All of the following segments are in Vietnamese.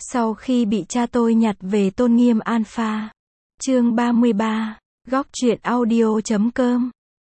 Sau khi bị cha tôi nhặt về tôn nghiêm alpha. Chương 33. Góc truyện audio.com.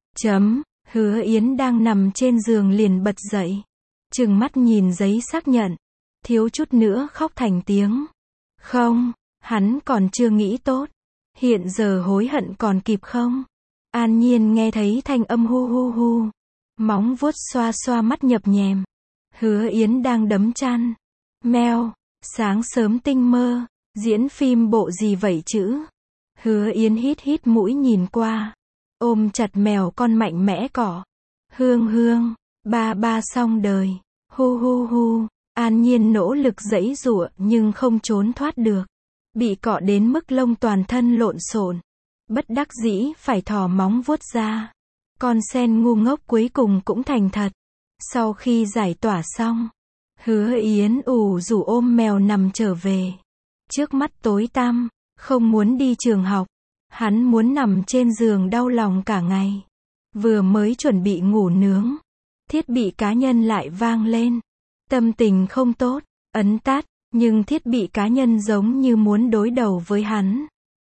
Hứa Yến đang nằm trên giường liền bật dậy. Trừng mắt nhìn giấy xác nhận. Thiếu chút nữa khóc thành tiếng. Không, hắn còn chưa nghĩ tốt. Hiện giờ hối hận còn kịp không? An Nhiên nghe thấy thanh âm hu hu hu. Móng vuốt xoa xoa mắt nhập nhèm. Hứa Yến đang đấm chăn. Mèo, sáng sớm tinh mơ, diễn phim bộ gì vậy chứ? Hứa Yến hít hít mũi nhìn qua. Ôm chặt mèo con mạnh mẽ cỏ. Hương hương, ba xong đời. Hu hu hu. An Nhiên nỗ lực giãy giụa nhưng không trốn thoát được. Bị cọ đến mức lông toàn thân lộn xộn. Bất đắc dĩ phải thò móng vuốt ra. Con sen ngu ngốc cuối cùng cũng thành thật. Sau khi giải tỏa xong, Hứa Yến ủ rũ ôm mèo nằm trở về. Trước mắt tối tăm, không muốn đi trường học. Hắn muốn nằm trên giường đau lòng cả ngày. Vừa mới chuẩn bị ngủ nướng, thiết bị cá nhân lại vang lên. Tâm tình không tốt, ấn tắt, nhưng thiết bị cá nhân giống như muốn đối đầu với hắn.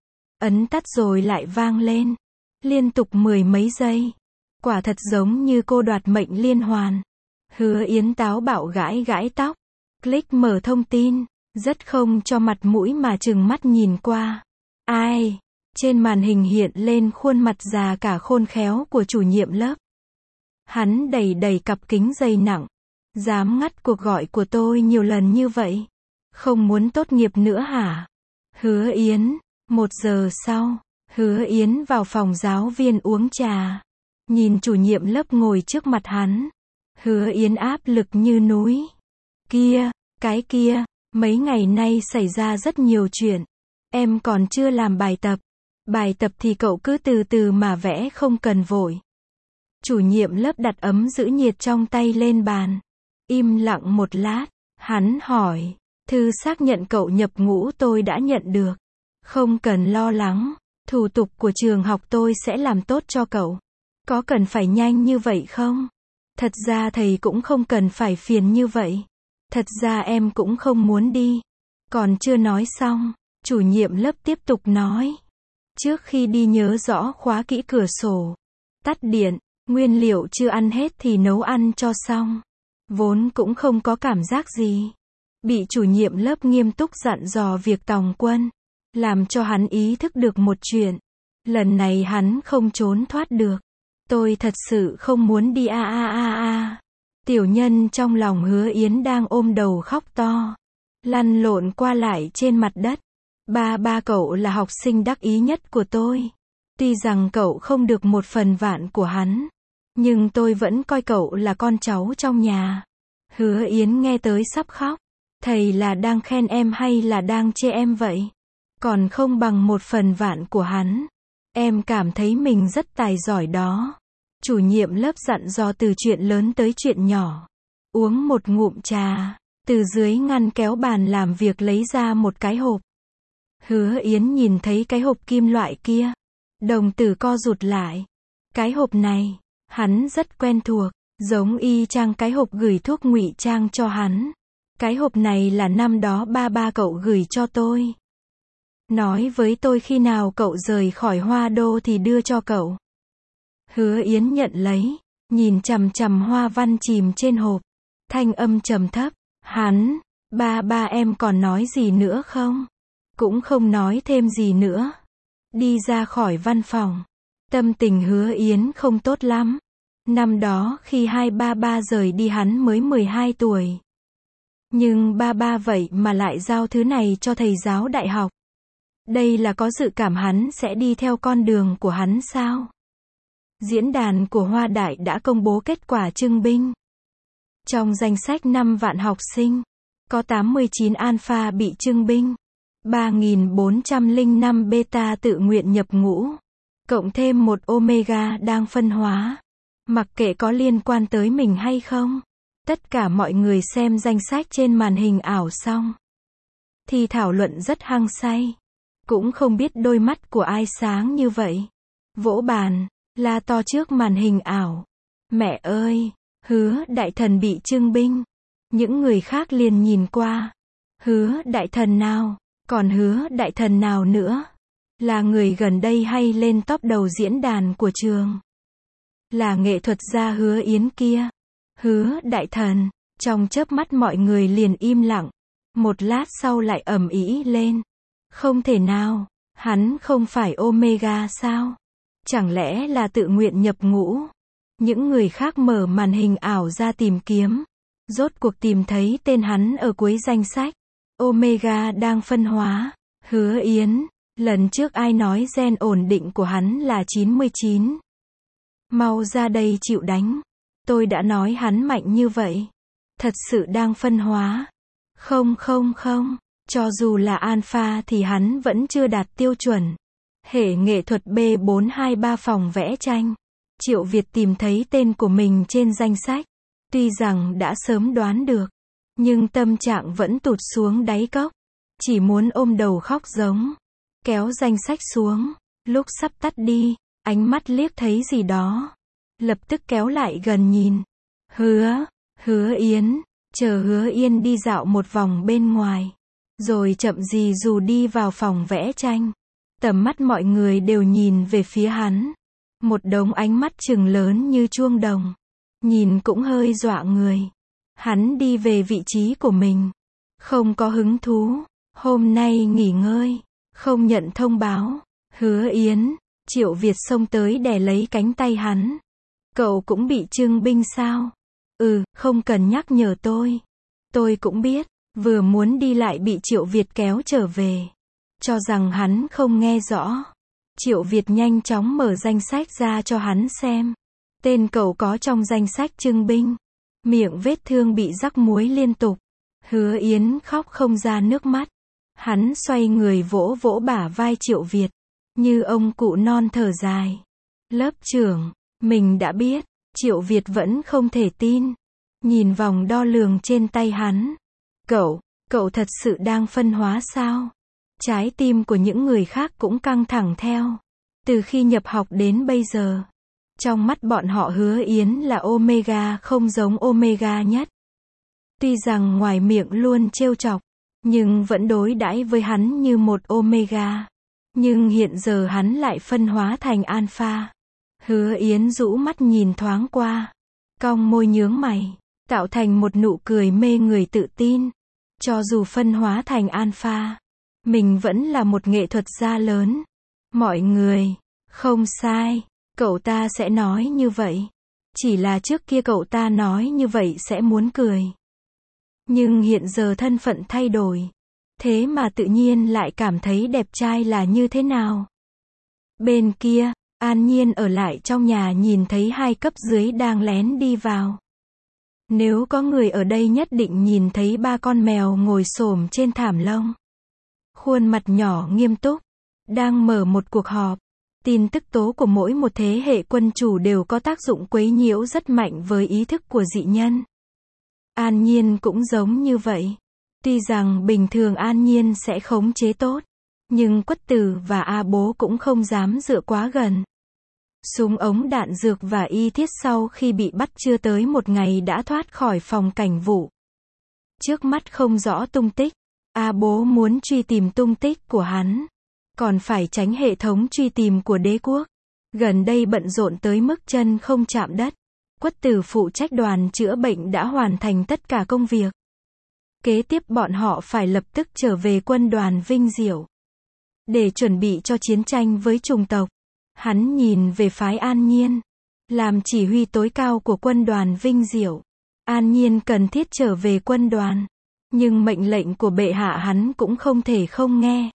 Ấn tắt rồi lại vang lên, liên tục 10 mấy giây. Quả thật giống như cô đoạt mệnh liên hoàn. Hứa Yến táo bạo gãi gãi tóc, click mở thông tin, rất không cho mặt mũi mà trừng mắt nhìn qua. Ai? Trên màn hình hiện lên khuôn mặt già cả khôn khéo của chủ nhiệm lớp. Hắn đẩy đẩy cặp kính dày nặng. Dám ngắt cuộc gọi của tôi nhiều lần như vậy. Không muốn tốt nghiệp nữa hả? Hứa Yến. 1 giờ sau, Hứa Yến vào phòng giáo viên uống trà. Nhìn chủ nhiệm lớp ngồi trước mặt hắn. Hứa Yến áp lực như núi. Cái kia, mấy ngày nay xảy ra rất nhiều chuyện. Em còn chưa làm bài tập. Bài tập thì cậu cứ từ từ mà vẽ, không cần vội. Chủ nhiệm lớp đặt ấm giữ nhiệt trong tay lên bàn. Im lặng một lát, hắn hỏi, thư xác nhận cậu nhập ngũ tôi đã nhận được. Không cần lo lắng, thủ tục của trường học tôi sẽ làm tốt cho cậu. Có cần phải nhanh như vậy không? Thật ra thầy cũng không cần phải phiền như vậy. Thật ra em cũng không muốn đi. Còn chưa nói xong, chủ nhiệm lớp tiếp tục nói. Trước khi đi nhớ rõ khóa kỹ cửa sổ. Tắt điện, nguyên liệu chưa ăn hết thì nấu ăn cho xong. Vốn cũng không có cảm giác gì. Bị chủ nhiệm lớp nghiêm túc dặn dò việc tòng quân. Làm cho hắn ý thức được một chuyện. Lần này hắn không trốn thoát được. Tôi thật sự không muốn đi Tiểu nhân trong lòng Hứa Yến đang ôm đầu khóc to. Lăn lộn qua lại trên mặt đất. Ba cậu là học sinh đắc ý nhất của tôi. Tuy rằng cậu không được 1/1000 của hắn. Nhưng tôi vẫn coi cậu là con cháu trong nhà. Hứa Yến nghe tới sắp khóc. Thầy là đang khen em hay là đang chê em vậy? Còn không bằng 1/1000 của hắn. Em cảm thấy mình rất tài giỏi đó. Chủ nhiệm lớp dặn dò từ chuyện lớn tới chuyện nhỏ. Uống một ngụm trà. Từ dưới ngăn kéo bàn làm việc lấy ra một cái hộp. Hứa Yến nhìn thấy cái hộp kim loại kia. Đồng tử co rụt lại. Cái hộp này, hắn rất quen thuộc. Giống y chang cái hộp gửi thuốc ngụy trang cho hắn. Cái hộp này là năm đó ba cậu gửi cho tôi. Nói với tôi khi nào cậu rời khỏi Hoa Đô thì đưa cho cậu. Hứa Yến nhận lấy, nhìn chằm chằm hoa văn chìm trên hộp. Thanh âm trầm thấp, hắn, ba em còn nói gì nữa không? Cũng không nói thêm gì nữa. Đi ra khỏi văn phòng. Tâm tình Hứa Yến không tốt lắm. Năm đó khi hai ba rời đi hắn mới 12 tuổi. Nhưng ba vậy mà lại giao thứ này cho thầy giáo đại học. Đây là có dự cảm hắn sẽ đi theo con đường của hắn sao? Diễn đàn của Hoa Đại đã công bố kết quả trưng binh. Trong danh sách 5 vạn học sinh, có 89 alpha bị trưng binh. 3.405 beta tự nguyện nhập ngũ. Cộng thêm một omega đang phân hóa. Mặc kệ có liên quan tới mình hay không. Tất cả mọi người xem danh sách trên màn hình ảo xong. Thì thảo luận rất hăng say. Cũng không biết đôi mắt của ai sáng như vậy. Vỗ bàn, la to trước màn hình ảo. Mẹ ơi, Hứa đại thần bị trưng binh. Những người khác liền nhìn qua. Hứa đại thần nào? Còn hứa đại thần nào nữa? Là người gần đây hay lên top đầu diễn đàn của trường? Là nghệ thuật gia Hứa Yến kia. Hứa đại thần. Trong chớp mắt mọi người liền im lặng. Một lát sau lại ầm ĩ lên. Không thể nào, hắn không phải Omega sao? Chẳng lẽ là tự nguyện nhập ngũ? Những người khác mở màn hình ảo ra tìm kiếm. Rốt cuộc tìm thấy tên hắn ở cuối danh sách. Omega đang phân hóa. Hứa Yến, lần trước ai nói gen ổn định của hắn là 99? Mau ra đây chịu đánh. Tôi đã nói hắn mạnh như vậy. Thật sự đang phân hóa. Không, cho dù là alpha thì hắn vẫn chưa đạt tiêu chuẩn. Hệ nghệ thuật B423 phòng vẽ tranh. Triệu Việt tìm thấy tên của mình trên danh sách. Tuy rằng đã sớm đoán được, nhưng tâm trạng vẫn tụt xuống đáy cốc. Chỉ muốn ôm đầu khóc giống. Kéo danh sách xuống. Lúc sắp tắt đi, ánh mắt liếc thấy gì đó. Lập tức kéo lại gần nhìn. Hứa Yến. Chờ Hứa Yên đi dạo một vòng bên ngoài. Rồi chậm gì dù đi vào phòng vẽ tranh. Tầm mắt mọi người đều nhìn về phía hắn. Một đống ánh mắt trừng lớn như chuông đồng. Nhìn cũng hơi dọa người. Hắn đi về vị trí của mình. Không có hứng thú. Hôm nay nghỉ ngơi. Không nhận thông báo. Hứa Yến. Triệu Việt xông tới đè lấy cánh tay hắn. Cậu cũng bị trưng binh sao? Không cần nhắc nhở tôi. Tôi cũng biết. Vừa muốn đi lại bị Triệu Việt kéo trở về. Cho rằng hắn không nghe rõ. Triệu Việt nhanh chóng mở danh sách ra cho hắn xem. Tên cậu có trong danh sách trưng binh. Miệng vết thương bị rắc muối liên tục. Hứa Yến khóc không ra nước mắt. Hắn xoay người vỗ vỗ bả vai Triệu Việt. Như ông cụ non thở dài. Lớp trưởng, mình đã biết. Triệu Việt vẫn không thể tin. Nhìn vòng đo lường trên tay hắn. Cậu thật sự đang phân hóa sao? Trái tim của những người khác cũng căng thẳng theo. Từ khi nhập học đến bây giờ. Trong mắt bọn họ Hứa Yến là Omega không giống Omega nhất. Tuy rằng ngoài miệng luôn trêu chọc. Nhưng vẫn đối đãi với hắn như một Omega. Nhưng hiện giờ hắn lại phân hóa thành Alpha. Hứa Yến rũ mắt nhìn thoáng qua. Cong môi nhướng mày. Tạo thành một nụ cười mê người tự tin. Cho dù phân hóa thành Alpha. Mình vẫn là một nghệ thuật gia lớn. Mọi người. Không sai. Cậu ta sẽ nói như vậy. Chỉ là trước kia cậu ta nói như vậy sẽ muốn cười. Nhưng hiện giờ thân phận thay đổi. Thế mà tự nhiên lại cảm thấy đẹp trai là như thế nào? Bên kia, An Nhiên ở lại trong nhà nhìn thấy hai cấp dưới đang lén đi vào. Nếu có người ở đây nhất định nhìn thấy ba con mèo ngồi xổm trên thảm lông. Khuôn mặt nhỏ nghiêm túc. Đang mở một cuộc họp. Tin tức tố của mỗi một thế hệ quân chủ đều có tác dụng quấy nhiễu rất mạnh với ý thức của dị nhân. An Nhiên cũng giống như vậy. Tuy rằng bình thường An Nhiên sẽ khống chế tốt. Nhưng Quất Tử và A Bố cũng không dám dựa quá gần. Súng ống đạn dược và y thiết sau khi bị bắt chưa tới một ngày đã thoát khỏi phòng cảnh vụ. Trước mắt không rõ tung tích. A Bố muốn truy tìm tung tích của hắn. Còn phải tránh hệ thống truy tìm của đế quốc. Gần đây bận rộn tới mức chân không chạm đất. Quất Tử phụ trách đoàn chữa bệnh đã hoàn thành tất cả công việc. Kế tiếp bọn họ phải lập tức trở về quân đoàn Vinh Diệu. Để chuẩn bị cho chiến tranh với chủng tộc. Hắn nhìn về phái An Nhiên. Làm chỉ huy tối cao của quân đoàn Vinh Diệu. An Nhiên cần thiết trở về quân đoàn. Nhưng mệnh lệnh của bệ hạ hắn cũng không thể không nghe.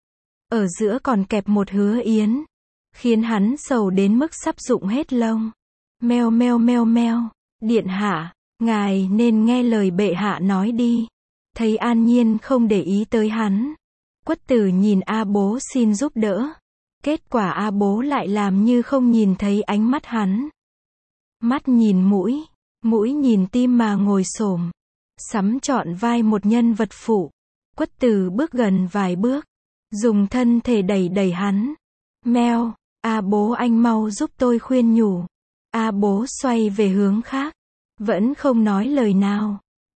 Ở giữa còn kẹp một Hứa Yến. Khiến hắn sầu đến mức sắp rụng hết lông. Meo meo meo meo. Điện hạ, ngài nên nghe lời bệ hạ nói đi. Thấy An Nhiên không để ý tới hắn. Quất Tử nhìn A Bố xin giúp đỡ. Kết quả A Bố lại làm như không nhìn thấy ánh mắt hắn. Mắt nhìn mũi, mũi nhìn tim mà ngồi xổm. Sắm trọn vai một nhân vật phụ. Quất Tử bước gần vài bước. Dùng thân thể đẩy đẩy hắn. Meo, A Bố anh mau giúp tôi khuyên nhủ. A Bố xoay về hướng khác. Vẫn không nói lời nào.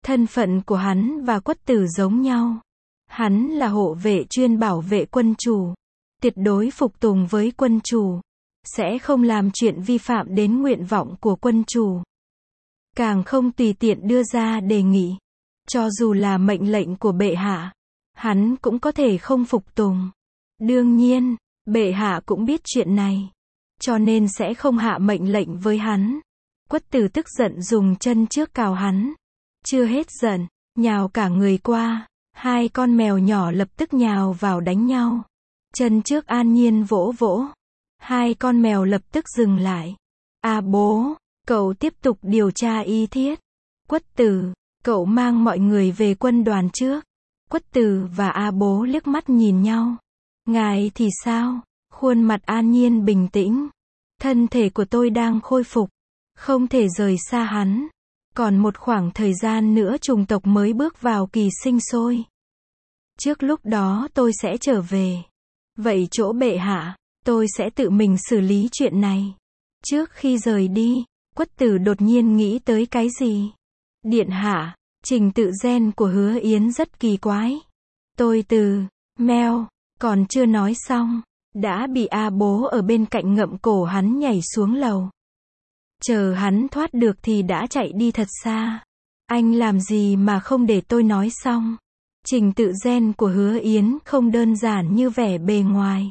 Thân phận của hắn và Quất Tử giống nhau. Hắn là hộ vệ chuyên bảo vệ quân chủ. Tuyệt đối phục tùng với quân chủ. Sẽ không làm chuyện vi phạm đến nguyện vọng của quân chủ. Càng không tùy tiện đưa ra đề nghị. Cho dù là mệnh lệnh của bệ hạ, hắn cũng có thể không phục tùng. Đương nhiên, bệ hạ cũng biết chuyện này. Cho nên sẽ không hạ mệnh lệnh với hắn. Quất Tử tức giận dùng chân trước cào hắn. Chưa hết giận, nhào cả người qua. Hai con mèo nhỏ lập tức nhào vào đánh nhau. Chân trước an nhiên vỗ vỗ. Hai con mèo lập tức dừng lại. Bố, cậu tiếp tục điều tra y thiết. Quất Tử, cậu mang mọi người về quân đoàn trước. Quất Tử và bố liếc mắt nhìn nhau. Ngài thì sao? Khuôn mặt an nhiên bình tĩnh. Thân thể của tôi đang khôi phục. Không thể rời xa hắn. Còn một khoảng thời gian nữa chủng tộc mới bước vào kỳ sinh sôi. Trước lúc đó tôi sẽ trở về. Vậy chỗ bệ hạ, tôi sẽ tự mình xử lý chuyện này. Trước khi rời đi, Quất Tử đột nhiên nghĩ tới cái gì? Điện hạ, trình tự gen của Hứa Yến rất kỳ quái. Tôi mèo, còn chưa nói xong, đã bị bố ở bên cạnh ngậm cổ hắn nhảy xuống lầu. Chờ hắn thoát được thì đã chạy đi thật xa. Anh làm gì mà không để tôi nói xong? Trình tự gen của Hứa Yến không đơn giản như vẻ bề ngoài.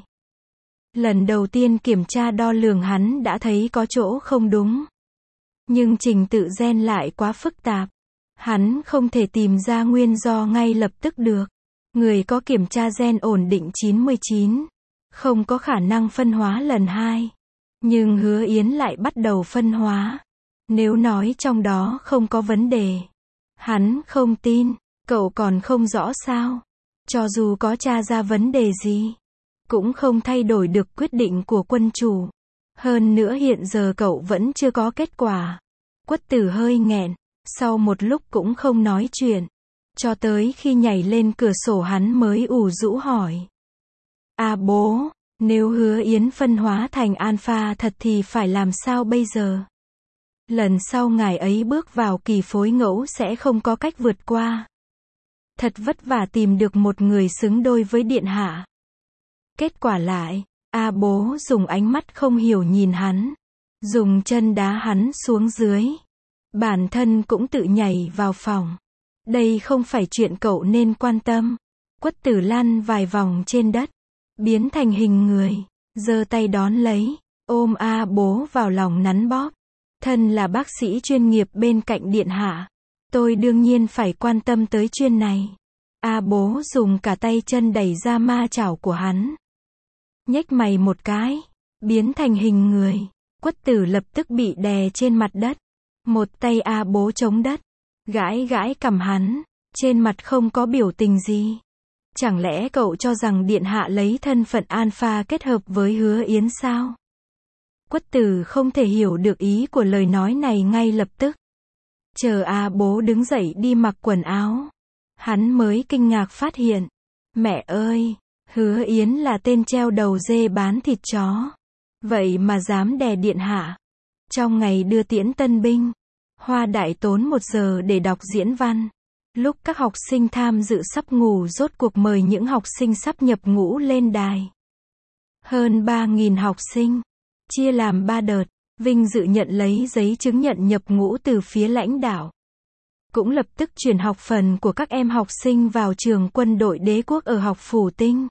Lần đầu tiên kiểm tra đo lường hắn đã thấy có chỗ không đúng. Nhưng trình tự gen lại quá phức tạp. Hắn không thể tìm ra nguyên do ngay lập tức được. Người có kiểm tra gen ổn định 99. Không có khả năng phân hóa lần 2. Nhưng Hứa Yến lại bắt đầu phân hóa. Nếu nói trong đó không có vấn đề. Hắn không tin. Cậu còn không rõ sao? Cho dù có tra ra vấn đề gì, cũng không thay đổi được quyết định của quân chủ. Hơn nữa hiện giờ cậu vẫn chưa có kết quả. Quất Tử hơi nghẹn, sau một lúc cũng không nói chuyện. Cho tới khi nhảy lên cửa sổ hắn mới ủ rũ hỏi. Bố, nếu Hứa Yến phân hóa thành alpha thật thì phải làm sao bây giờ? Lần sau ngài ấy bước vào kỳ phối ngẫu sẽ không có cách vượt qua. Thật vất vả tìm được một người xứng đôi với điện hạ. Kết quả lại, bố dùng ánh mắt không hiểu nhìn hắn. Dùng chân đá hắn xuống dưới. Bản thân cũng tự nhảy vào phòng. Đây không phải chuyện cậu nên quan tâm. Quất Tử lăn vài vòng trên đất. Biến thành hình người. Giơ tay đón lấy. Ôm bố vào lòng nắn bóp. Thân là bác sĩ chuyên nghiệp bên cạnh điện hạ. Tôi đương nhiên phải quan tâm tới chuyện này. Bố dùng cả tay chân đẩy ra ma chảo của hắn. Nhếch mày một cái. Biến thành hình người. Quất Tử lập tức bị đè trên mặt đất. Một tay bố chống đất. Gãi gãi cằm hắn. Trên mặt không có biểu tình gì. Chẳng lẽ cậu cho rằng điện hạ lấy thân phận alpha kết hợp với Hứa Yến sao? Quất Tử không thể hiểu được ý của lời nói này ngay lập tức. Chờ bố đứng dậy đi mặc quần áo. Hắn mới kinh ngạc phát hiện. Mẹ ơi, Hứa Yến là tên treo đầu dê bán thịt chó. Vậy mà dám đè điện hạ. Trong ngày đưa tiễn tân binh, Hoa Đại tốn 1 giờ để đọc diễn văn. Lúc các học sinh tham dự sắp ngủ rốt cuộc mời những học sinh sắp nhập ngũ lên đài. Hơn 3.000 học sinh. Chia làm 3 đợt. Vinh dự nhận lấy giấy chứng nhận nhập ngũ từ phía lãnh đạo. Cũng lập tức chuyển học phần của các em học sinh vào trường quân đội đế quốc ở học phủ Tinh.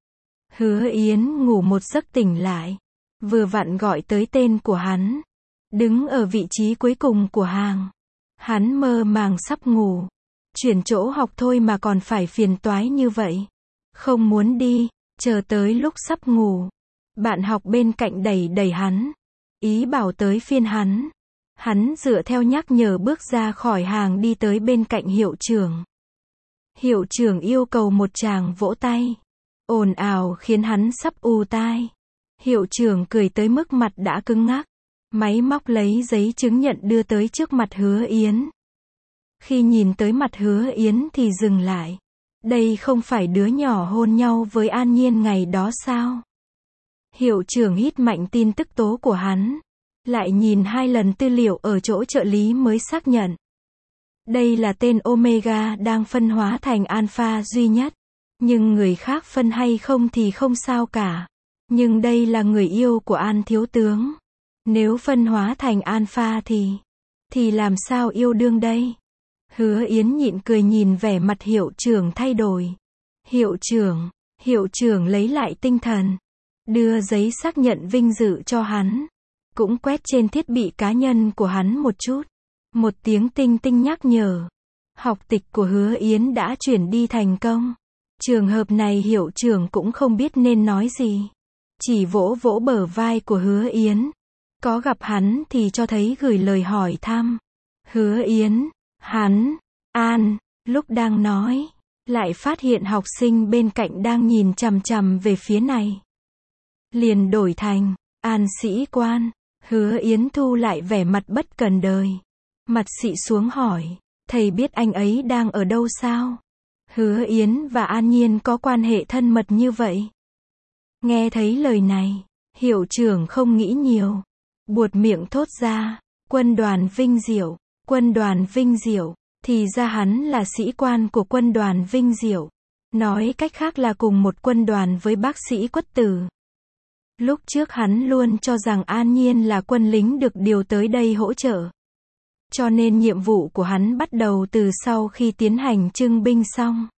Hứa Yến ngủ một giấc tỉnh lại. Vừa vặn gọi tới tên của hắn. Đứng ở vị trí cuối cùng của hàng. Hắn mơ màng sắp ngủ. Chuyển chỗ học thôi mà còn phải phiền toái như vậy. Không muốn đi, chờ tới lúc sắp ngủ. Bạn học bên cạnh đẩy hắn. Ý bảo tới phiên hắn. Hắn dựa theo nhắc nhở bước ra khỏi hàng đi tới bên cạnh hiệu trưởng. Hiệu trưởng yêu cầu một tràng vỗ tay. Ồn ào khiến hắn sắp ù tai. Hiệu trưởng cười tới mức mặt đã cứng ngắc. Máy móc lấy giấy chứng nhận đưa tới trước mặt Hứa Yến. Khi nhìn tới mặt Hứa Yến thì dừng lại. Đây không phải đứa nhỏ hôn nhau với An Nhiên ngày đó sao? Hiệu trưởng hít mạnh tin tức tố của hắn. Lại nhìn 2 lần tư liệu ở chỗ trợ lý mới xác nhận. Đây là tên Omega đang phân hóa thành Alpha duy nhất. Nhưng người khác phân hay không thì không sao cả. Nhưng đây là người yêu của An thiếu tướng. Nếu phân hóa thành Alpha thì làm sao yêu đương đây? Hứa Yến nhịn cười nhìn vẻ mặt hiệu trưởng thay đổi. Hiệu trưởng lấy lại tinh thần. Đưa giấy xác nhận vinh dự cho hắn. Cũng quét trên thiết bị cá nhân của hắn một chút. Một tiếng tinh tinh nhắc nhở. Học tịch của Hứa Yến đã chuyển đi thành công. Trường hợp này hiệu trưởng cũng không biết nên nói gì. Chỉ vỗ vỗ bờ vai của Hứa Yến. Có gặp hắn thì cho thấy gửi lời hỏi thăm. Hứa Yến, hắn, An, lúc đang nói, lại phát hiện học sinh bên cạnh đang nhìn chằm chằm về phía này. Liền đổi thành, An sĩ quan. Hứa Yến thu lại vẻ mặt bất cần đời. Mặt xị xuống hỏi, thầy biết anh ấy đang ở đâu sao? Hứa Yến và An Nhiên có quan hệ thân mật như vậy. Nghe thấy lời này, hiệu trưởng không nghĩ nhiều. Buột miệng thốt ra, quân đoàn Vinh Diệu, quân đoàn Vinh Diệu, thì ra hắn là sĩ quan của quân đoàn Vinh Diệu. Nói cách khác là cùng một quân đoàn với bác sĩ Quất Tử. Lúc trước hắn luôn cho rằng An Nhiên là quân lính được điều tới đây hỗ trợ. Cho nên nhiệm vụ của hắn bắt đầu từ sau khi tiến hành trưng binh xong.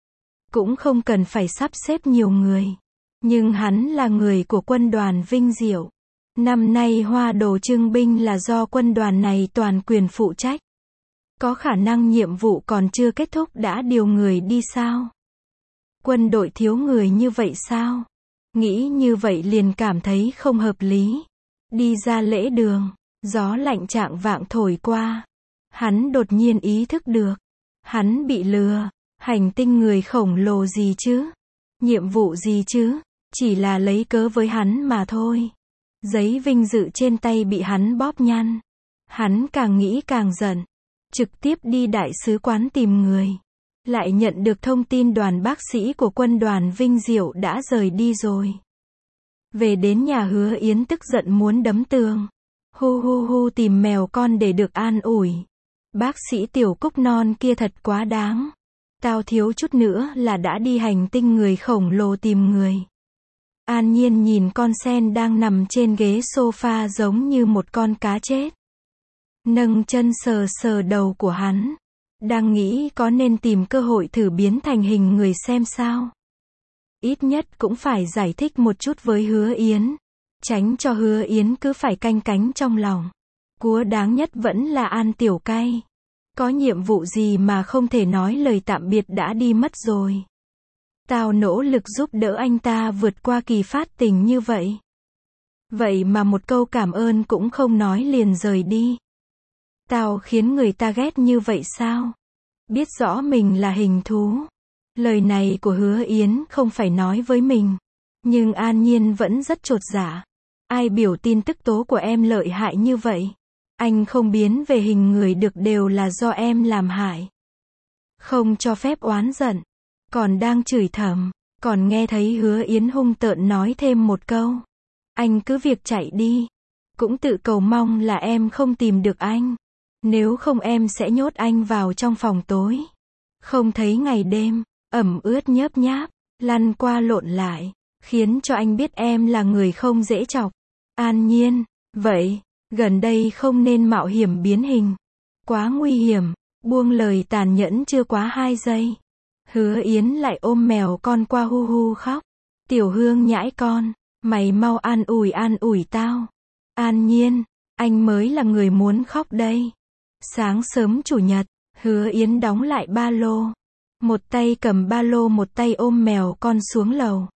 Cũng không cần phải sắp xếp nhiều người. Nhưng hắn là người của quân đoàn Vinh Diệu. Năm nay hoa đồ trưng binh là do quân đoàn này toàn quyền phụ trách. Có khả năng nhiệm vụ còn chưa kết thúc đã điều người đi sao? Quân đội thiếu người như vậy sao? Nghĩ như vậy liền cảm thấy không hợp lý. Đi ra lễ đường, gió lạnh chạng vạng thổi qua. Hắn đột nhiên ý thức được. Hắn bị lừa. Hành tinh người khổng lồ gì chứ? Nhiệm vụ gì chứ? Chỉ là lấy cớ với hắn mà thôi. Giấy vinh dự trên tay bị hắn bóp nhăn. Hắn càng nghĩ càng giận. Trực tiếp đi đại sứ quán tìm người. Lại nhận được thông tin đoàn bác sĩ của quân đoàn Vinh Diệu đã rời đi rồi. Về đến nhà Hứa Yến tức giận muốn đấm tường. Hu tìm mèo con để được an ủi. Bác sĩ Tiểu Cúc non kia thật quá đáng. Tao thiếu chút nữa là đã đi hành tinh người khổng lồ tìm người. An Nhiên nhìn con sen đang nằm trên ghế sofa giống như một con cá chết. Nâng chân sờ sờ đầu của hắn. Đang nghĩ có nên tìm cơ hội thử biến thành hình người xem sao. Ít nhất cũng phải giải thích một chút với Hứa Yến. Tránh cho Hứa Yến cứ phải canh cánh trong lòng. Cúa đáng nhất vẫn là An Tiểu Cay. Có nhiệm vụ gì mà không thể nói lời tạm biệt đã đi mất rồi. Tao nỗ lực giúp đỡ anh ta vượt qua kỳ phát tình như vậy. Vậy mà một câu cảm ơn cũng không nói liền rời đi. Tao khiến người ta ghét như vậy sao? Biết rõ mình là hình thú. Lời này của Hứa Yến không phải nói với mình. Nhưng An Nhiên vẫn rất chột dạ. Ai biểu tin tức tố của em lợi hại như vậy? Anh không biến về hình người được đều là do em làm hại. Không cho phép oán giận. Còn đang chửi thầm. Còn nghe thấy Hứa Yến hung tợn nói thêm một câu. Anh cứ việc chạy đi. Cũng tự cầu mong là em không tìm được anh. Nếu không em sẽ nhốt anh vào trong phòng tối. Không thấy ngày đêm, ẩm ướt nhớp nháp, lăn qua lộn lại, khiến cho anh biết em là người không dễ chọc. An Nhiên, vậy, gần đây không nên mạo hiểm biến hình. Quá nguy hiểm, buông lời tàn nhẫn chưa quá 2 giây. Hứa Yến lại ôm mèo con qua hu khóc. Tiểu Hương nhãi con, mày mau an ủi tao. An Nhiên, anh mới là người muốn khóc đây. Sáng sớm chủ nhật, Hứa Yến đóng lại ba lô. Một tay cầm ba lô một tay ôm mèo con xuống lầu.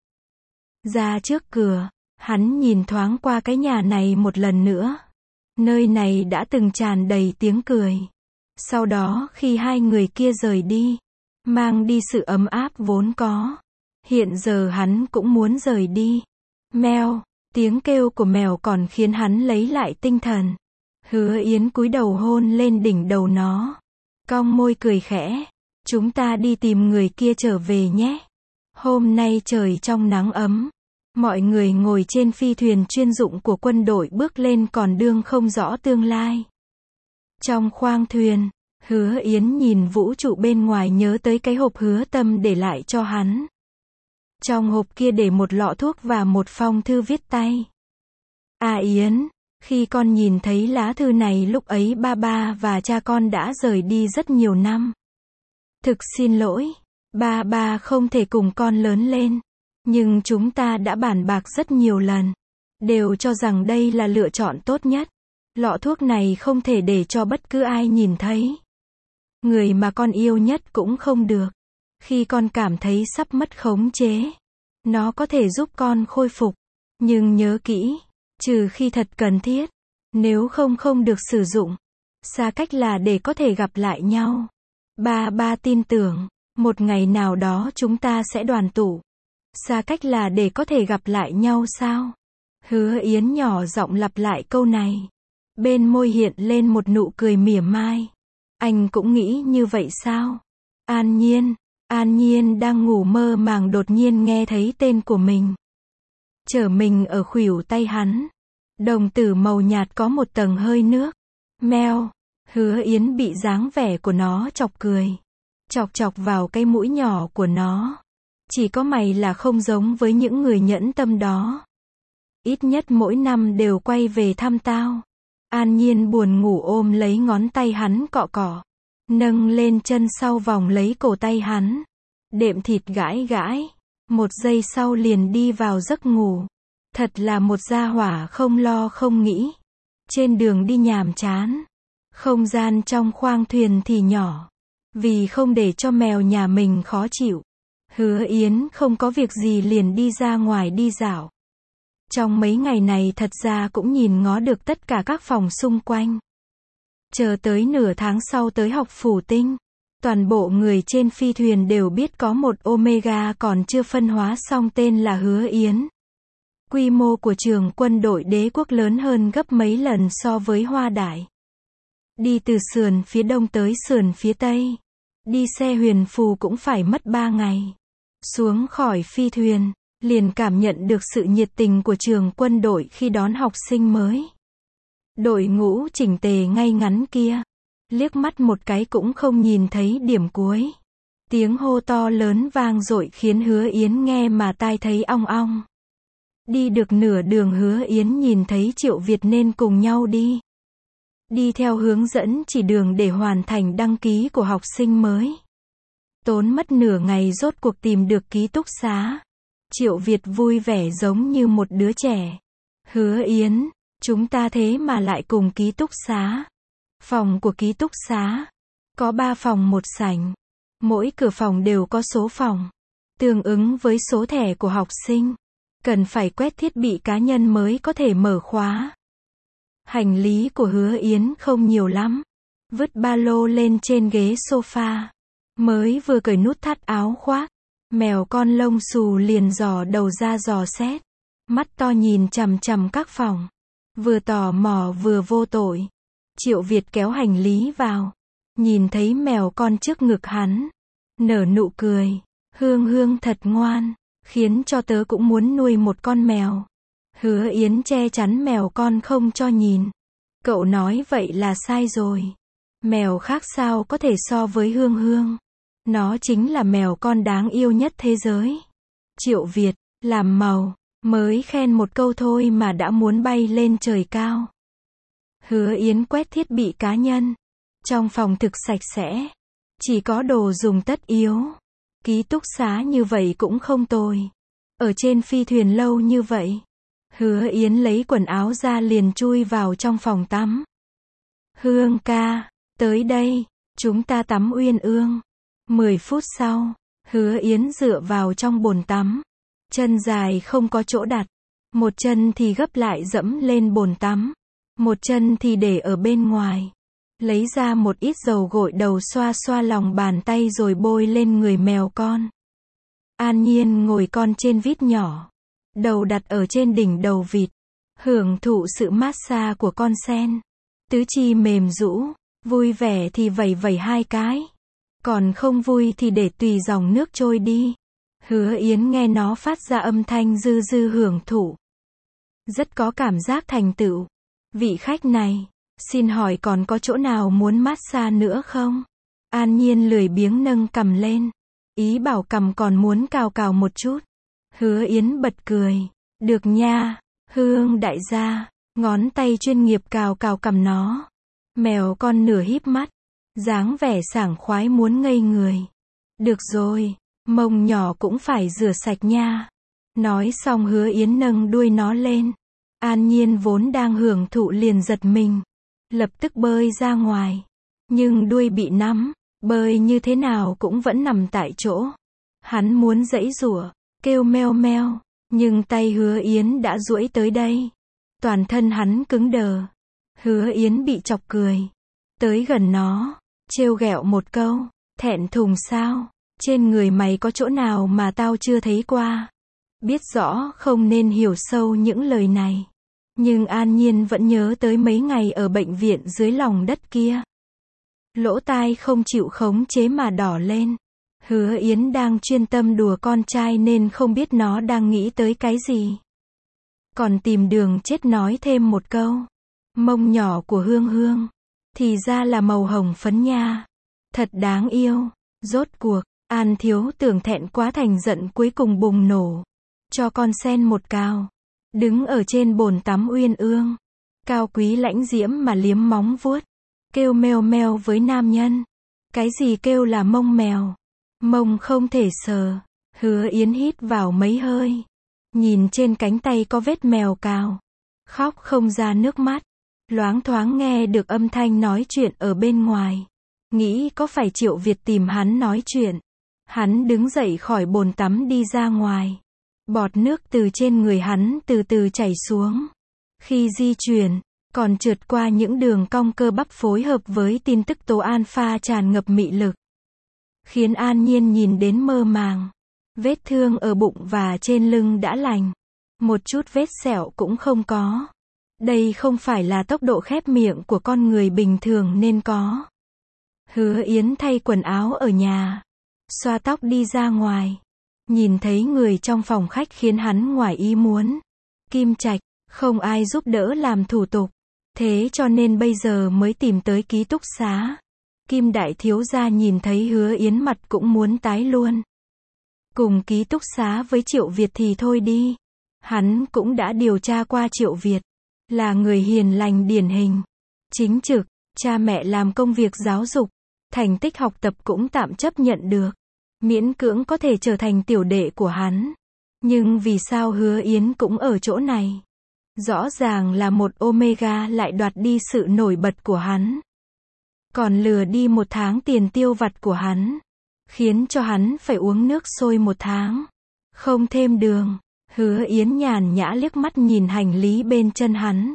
Ra trước cửa, hắn nhìn thoáng qua cái nhà này một lần nữa. Nơi này đã từng tràn đầy tiếng cười. Sau đó khi hai người kia rời đi, mang đi sự ấm áp vốn có. Hiện giờ hắn cũng muốn rời đi. Mèo, tiếng kêu của mèo còn khiến hắn lấy lại tinh thần. Hứa Yến cúi đầu hôn lên đỉnh đầu nó. Cong môi cười khẽ. Chúng ta đi tìm người kia trở về nhé. Hôm nay trời trong nắng ấm. Mọi người ngồi trên phi thuyền chuyên dụng của quân đội bước lên con đường không rõ tương lai. Trong khoang thuyền, Hứa Yến nhìn vũ trụ bên ngoài nhớ tới cái hộp Hứa Tâm để lại cho hắn. Trong hộp kia để một lọ thuốc và một phong thư viết tay. À Yến, khi con nhìn thấy lá thư này lúc ấy ba ba và cha con đã rời đi rất nhiều năm. Thực xin lỗi, ba không thể cùng con lớn lên. Nhưng chúng ta đã bàn bạc rất nhiều lần. Đều cho rằng đây là lựa chọn tốt nhất. Lọ thuốc này không thể để cho bất cứ ai nhìn thấy. Người mà con yêu nhất cũng không được. Khi con cảm thấy sắp mất khống chế, nó có thể giúp con khôi phục. Nhưng nhớ kỹ, trừ khi thật cần thiết. Nếu không được sử dụng. Xa cách là để có thể gặp lại nhau. Ba tin tưởng, một ngày nào đó chúng ta sẽ đoàn tụ. Xa cách là để có thể gặp lại nhau sao? Hứa Yến nhỏ giọng lặp lại câu này. Bên môi hiện lên một nụ cười mỉa mai. Anh cũng nghĩ như vậy sao? An Nhiên đang ngủ mơ màng đột nhiên nghe thấy tên của mình. Trở mình ở khuỷu tay hắn. Đồng tử màu nhạt có một tầng hơi nước. Meo. Hứa Yến bị dáng vẻ của nó chọc cười. Chọc vào cái mũi nhỏ của nó. Chỉ có mày là không giống với những người nhẫn tâm đó. Ít nhất mỗi năm đều quay về thăm tao. An Nhiên buồn ngủ ôm lấy ngón tay hắn cọ. Nâng lên chân sau vòng lấy cổ tay hắn. Đệm thịt gãi. Một giây sau liền đi vào giấc ngủ. Thật là một gia hỏa không lo không nghĩ. Trên đường đi nhàm chán. Không gian trong khoang thuyền thì nhỏ. Vì không để cho mèo nhà mình khó chịu. Hứa Yến không có việc gì liền đi ra ngoài đi dạo. Trong mấy ngày này thật ra cũng nhìn ngó được tất cả các phòng xung quanh. Chờ tới nửa tháng sau tới học phủ tinh. Toàn bộ người trên phi thuyền đều biết có một Omega còn chưa phân hóa xong tên là Hứa Yến. Quy mô của trường quân đội đế quốc lớn hơn gấp mấy lần so với Hoa Đại. Đi từ sườn phía đông tới sườn phía tây. Đi xe huyền phù cũng phải mất 3 ngày. Xuống khỏi phi thuyền, liền cảm nhận được sự nhiệt tình của trường quân đội khi đón học sinh mới. Đội ngũ chỉnh tề ngay ngắn kia. Liếc mắt một cái cũng không nhìn thấy điểm cuối. Tiếng hô to lớn vang dội khiến Hứa Yến nghe mà tai thấy ong ong. Đi được nửa đường Hứa Yến nhìn thấy Triệu Việt nên cùng nhau đi. Đi theo hướng dẫn chỉ đường để hoàn thành đăng ký của học sinh mới. Tốn mất nửa ngày rốt cuộc tìm được ký túc xá. Triệu Việt vui vẻ giống như một đứa trẻ. Hứa Yến, chúng ta thế mà lại cùng ký túc xá. Phòng của ký túc xá. Có 3 phòng một sảnh. Mỗi cửa phòng đều có số phòng. Tương ứng với số thẻ của học sinh. Cần phải quét thiết bị cá nhân mới có thể mở khóa. Hành lý của Hứa Yến không nhiều lắm. Vứt ba lô lên trên ghế sofa. Mới vừa cởi nút thắt áo khoác. Mèo con lông xù liền dò đầu ra dò xét. Mắt to nhìn chằm chằm các phòng. Vừa tò mò vừa vô tội. Triệu Việt kéo hành lý vào. Nhìn thấy mèo con trước ngực hắn. Nở nụ cười. Hương thật ngoan. Khiến cho tớ cũng muốn nuôi một con mèo. Hứa Yến che chắn mèo con không cho nhìn. Cậu nói vậy là sai rồi. Mèo khác sao có thể so với Hương. Nó chính là mèo con đáng yêu nhất thế giới. Triệu Việt, làm màu, mới khen một câu thôi mà đã muốn bay lên trời cao. Hứa Yến quét thiết bị cá nhân. Trong phòng thực sạch sẽ. Chỉ có đồ dùng tất yếu. Ký túc xá như vậy cũng không tồi. Ở trên phi thuyền lâu như vậy. Hứa Yến lấy quần áo ra liền chui vào trong phòng tắm. Hương ca, tới đây, chúng ta tắm uyên ương. 10 phút sau, Hứa Yến dựa vào trong bồn tắm. Chân dài không có chỗ đặt. Một chân thì gấp lại dẫm lên bồn tắm. Một chân thì để ở bên ngoài. Lấy ra một ít dầu gội đầu xoa xoa lòng bàn tay rồi bôi lên người mèo con. An Nhiên ngồi con trên vít nhỏ. Đầu đặt ở trên đỉnh đầu vịt. Hưởng thụ sự massage của con sen. Tứ chi mềm rũ. Vui vẻ thì vẩy vẩy 2 cái. Còn không vui thì để tùy dòng nước trôi đi. Hứa Yến nghe nó phát ra âm thanh dư dư hưởng thụ. Rất có cảm giác thành tựu. Vị khách này, Xin hỏi còn có chỗ nào muốn massage nữa không? An Nhiên lười biếng nâng cằm lên. Ý bảo cằm còn muốn cào cào một chút. Hứa Yến bật cười. Được nha, Hương đại gia. Ngón tay chuyên nghiệp cào cào cằm nó. Mèo con nửa híp mắt. Dáng vẻ sảng khoái muốn ngây người. Được rồi, mông nhỏ cũng phải rửa sạch nha. Nói xong Hứa Yến nâng đuôi nó lên. An Nhiên vốn đang hưởng thụ liền giật mình. Lập tức bơi ra ngoài. Nhưng đuôi bị nắm. Bơi như thế nào cũng vẫn nằm tại chỗ. Hắn muốn giãy giụa, kêu meo meo. Nhưng tay Hứa Yến đã duỗi tới đây. Toàn thân hắn cứng đờ. Hứa Yến bị chọc cười. Tới gần nó. Trêu ghẹo một câu. Thẹn thùng sao? Trên người mày có chỗ nào mà tao chưa thấy qua? Biết rõ không nên hiểu sâu những lời này. Nhưng An Nhiên vẫn nhớ tới mấy ngày ở bệnh viện dưới lòng đất kia. Lỗ tai không chịu khống chế mà đỏ lên. Hứa Yến đang chuyên tâm đùa con trai nên không biết nó đang nghĩ tới cái gì. Còn tìm đường chết nói thêm một câu. Mông nhỏ của Hương Hương. Thì ra là màu hồng phấn nha. Thật đáng yêu. Rốt cuộc, An thiếu tưởng thẹn quá thành giận cuối cùng bùng nổ. Cho con sen một cào. Đứng ở trên bồn tắm uyên ương. Cao quý lãnh diễm mà liếm móng vuốt. Kêu meo meo với nam nhân. Cái gì kêu là mông mèo? Mông không thể sờ. Hứa Yến hít vào mấy hơi. Nhìn trên cánh tay có vết mèo cào. Khóc không ra nước mắt. Loáng thoáng nghe được âm thanh nói chuyện ở bên ngoài. Nghĩ có phải Triệu Việt tìm hắn nói chuyện. Hắn đứng dậy khỏi bồn tắm đi ra ngoài. Bọt nước từ trên người hắn từ từ chảy xuống. Khi di chuyển, còn trượt qua những đường cong cơ bắp phối hợp với tin tức tố alpha tràn ngập mị lực. Khiến An Nhiên nhìn đến mơ màng. Vết thương ở bụng và trên lưng đã lành. Một chút vết sẹo cũng không có. Đây không phải là tốc độ khép miệng của con người bình thường nên có. Hứa Yến thay quần áo ở nhà. Xoa tóc đi ra ngoài. Nhìn thấy người trong phòng khách khiến hắn ngoài ý muốn. Kim Trạch, không ai giúp đỡ làm thủ tục. Thế cho nên bây giờ mới tìm tới ký túc xá. Kim đại thiếu gia nhìn thấy Hứa Yến mặt cũng muốn tái luôn. Cùng ký túc xá với Triệu Việt thì thôi đi. Hắn cũng đã điều tra qua Triệu Việt. Là người hiền lành điển hình. Chính trực, cha mẹ làm công việc giáo dục. Thành tích học tập cũng tạm chấp nhận được. Miễn cưỡng có thể trở thành tiểu đệ của hắn. Nhưng vì sao Hứa Yến cũng ở chỗ này? Rõ ràng là một Omega lại đoạt đi sự nổi bật của hắn. Còn lừa đi 1 tháng tiền tiêu vặt của hắn. Khiến cho hắn phải uống nước sôi 1 tháng. Không thêm đường. Hứa Yến nhàn nhã liếc mắt nhìn hành lý bên chân hắn.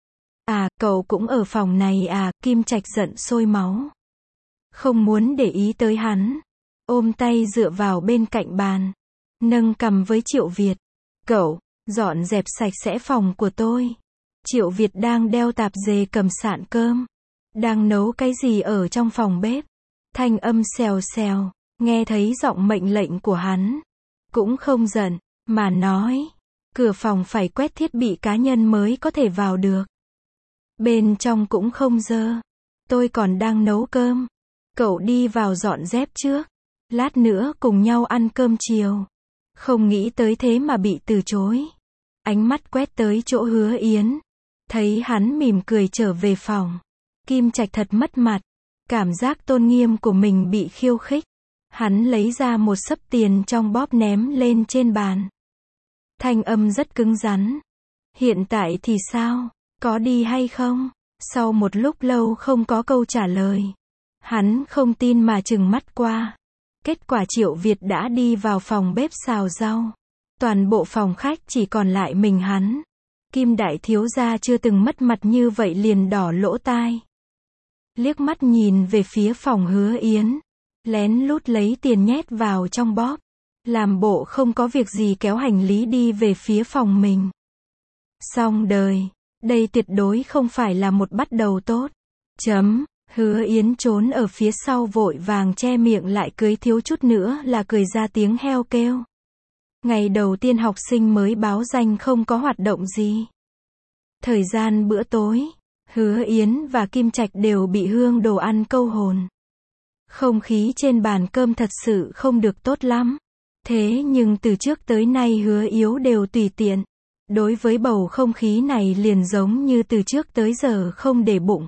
À, cậu cũng ở phòng này à? Kim Trạch giận sôi máu. Không muốn để ý tới hắn. Ôm tay dựa vào bên cạnh bàn. Nâng cằm với Triệu Việt. Cậu, dọn dẹp sạch sẽ phòng của tôi. Triệu Việt đang đeo tạp dề cầm sạn cơm. Đang nấu cái gì ở trong phòng bếp. Thanh âm xèo xèo. Nghe thấy giọng mệnh lệnh của hắn. Cũng không giận, mà nói. Cửa phòng phải quét thiết bị cá nhân mới có thể vào được. Bên trong cũng không dơ. Tôi còn đang nấu cơm. Cậu đi vào dọn dép trước. Lát nữa cùng nhau ăn cơm chiều. Không nghĩ tới thế mà bị từ chối. Ánh mắt quét tới chỗ Hứa Yến. Thấy hắn mỉm cười trở về phòng. Kim Trạch thật mất mặt. Cảm giác tôn nghiêm của mình bị khiêu khích. Hắn lấy ra một xấp tiền trong bóp ném lên trên bàn. Thanh âm rất cứng rắn. Hiện tại thì sao? Có đi hay không? Sau một lúc lâu không có câu trả lời. Hắn không tin mà trừng mắt qua. Kết quả Triệu Việt đã đi vào phòng bếp xào rau. Toàn bộ phòng khách chỉ còn lại mình hắn. Kim đại thiếu gia chưa từng mất mặt như vậy liền đỏ lỗ tai. Liếc mắt nhìn về phía phòng Hứa Yến. Lén lút lấy tiền nhét vào trong bóp. Làm bộ không có việc gì kéo hành lý đi về phía phòng mình. Xong đời. Đây tuyệt đối không phải là một bắt đầu tốt. Hứa Yến trốn ở phía sau vội vàng che miệng lại cưới thiếu chút nữa là cười ra tiếng heo kêu. Ngày đầu tiên học sinh mới báo danh không có hoạt động gì. Thời gian bữa tối. Hứa Yến và Kim Trạch đều bị hương đồ ăn câu hồn. Không khí trên bàn cơm thật sự không được tốt lắm. Thế nhưng từ trước tới nay Hứa Yếu đều tùy tiện. Đối với bầu không khí này liền giống như từ trước tới giờ không để bụng.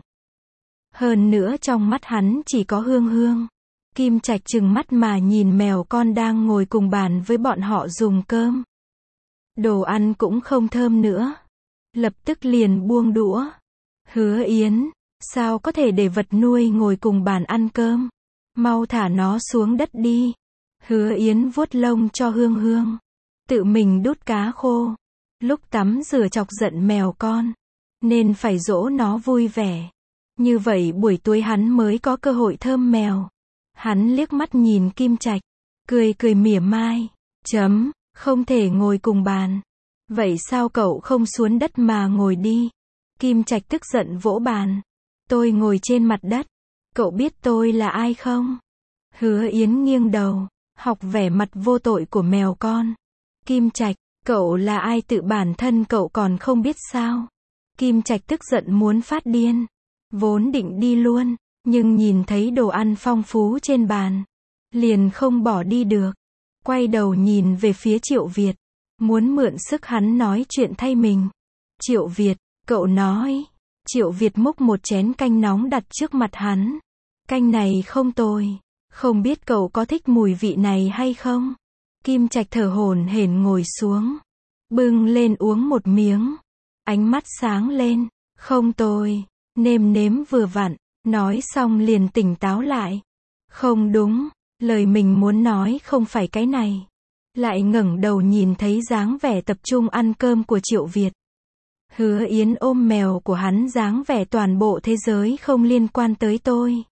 Hơn nữa trong mắt hắn chỉ có Hương Hương. Kim Trạch trừng mắt mà nhìn mèo con đang ngồi cùng bàn với bọn họ dùng cơm. Đồ ăn cũng không thơm nữa. Lập tức liền buông đũa. Hứa Yến, sao có thể để vật nuôi ngồi cùng bàn ăn cơm? Mau thả nó xuống đất đi. Hứa Yến vuốt lông cho Hương Hương. Tự mình đút cá khô. Lúc tắm rửa chọc giận mèo con. Nên phải dỗ nó vui vẻ. Như vậy buổi tối hắn mới có cơ hội thơm mèo. Hắn liếc mắt nhìn Kim Trạch. Cười cười mỉa mai. Không thể ngồi cùng bàn. Vậy sao cậu không xuống đất mà ngồi đi? Kim Trạch tức giận vỗ bàn. Tôi ngồi trên mặt đất. Cậu biết tôi là ai không? Hứa Yến nghiêng đầu. Học vẻ mặt vô tội của mèo con. Kim Trạch, cậu là ai tự bản thân cậu còn không biết sao? Kim Trạch tức giận muốn phát điên. Vốn định đi luôn. Nhưng nhìn thấy đồ ăn phong phú trên bàn. Liền không bỏ đi được. Quay đầu nhìn về phía Triệu Việt. Muốn mượn sức hắn nói chuyện thay mình. Triệu Việt, cậu nói. Triệu Việt múc một chén canh nóng đặt trước mặt hắn. Canh này không tồi. Không biết cậu có thích mùi vị này hay không? Kim Trạch thở hổn hển ngồi xuống. Bưng lên uống một miếng. Ánh mắt sáng lên. Không tồi. Nêm nếm vừa vặn. Nói xong liền tỉnh táo lại. Không đúng. Lời mình muốn nói không phải cái này. Lại ngẩng đầu nhìn thấy dáng vẻ tập trung ăn cơm của Triệu Việt. Hứa Yến ôm mèo của hắn dáng vẻ toàn bộ thế giới không liên quan tới tôi.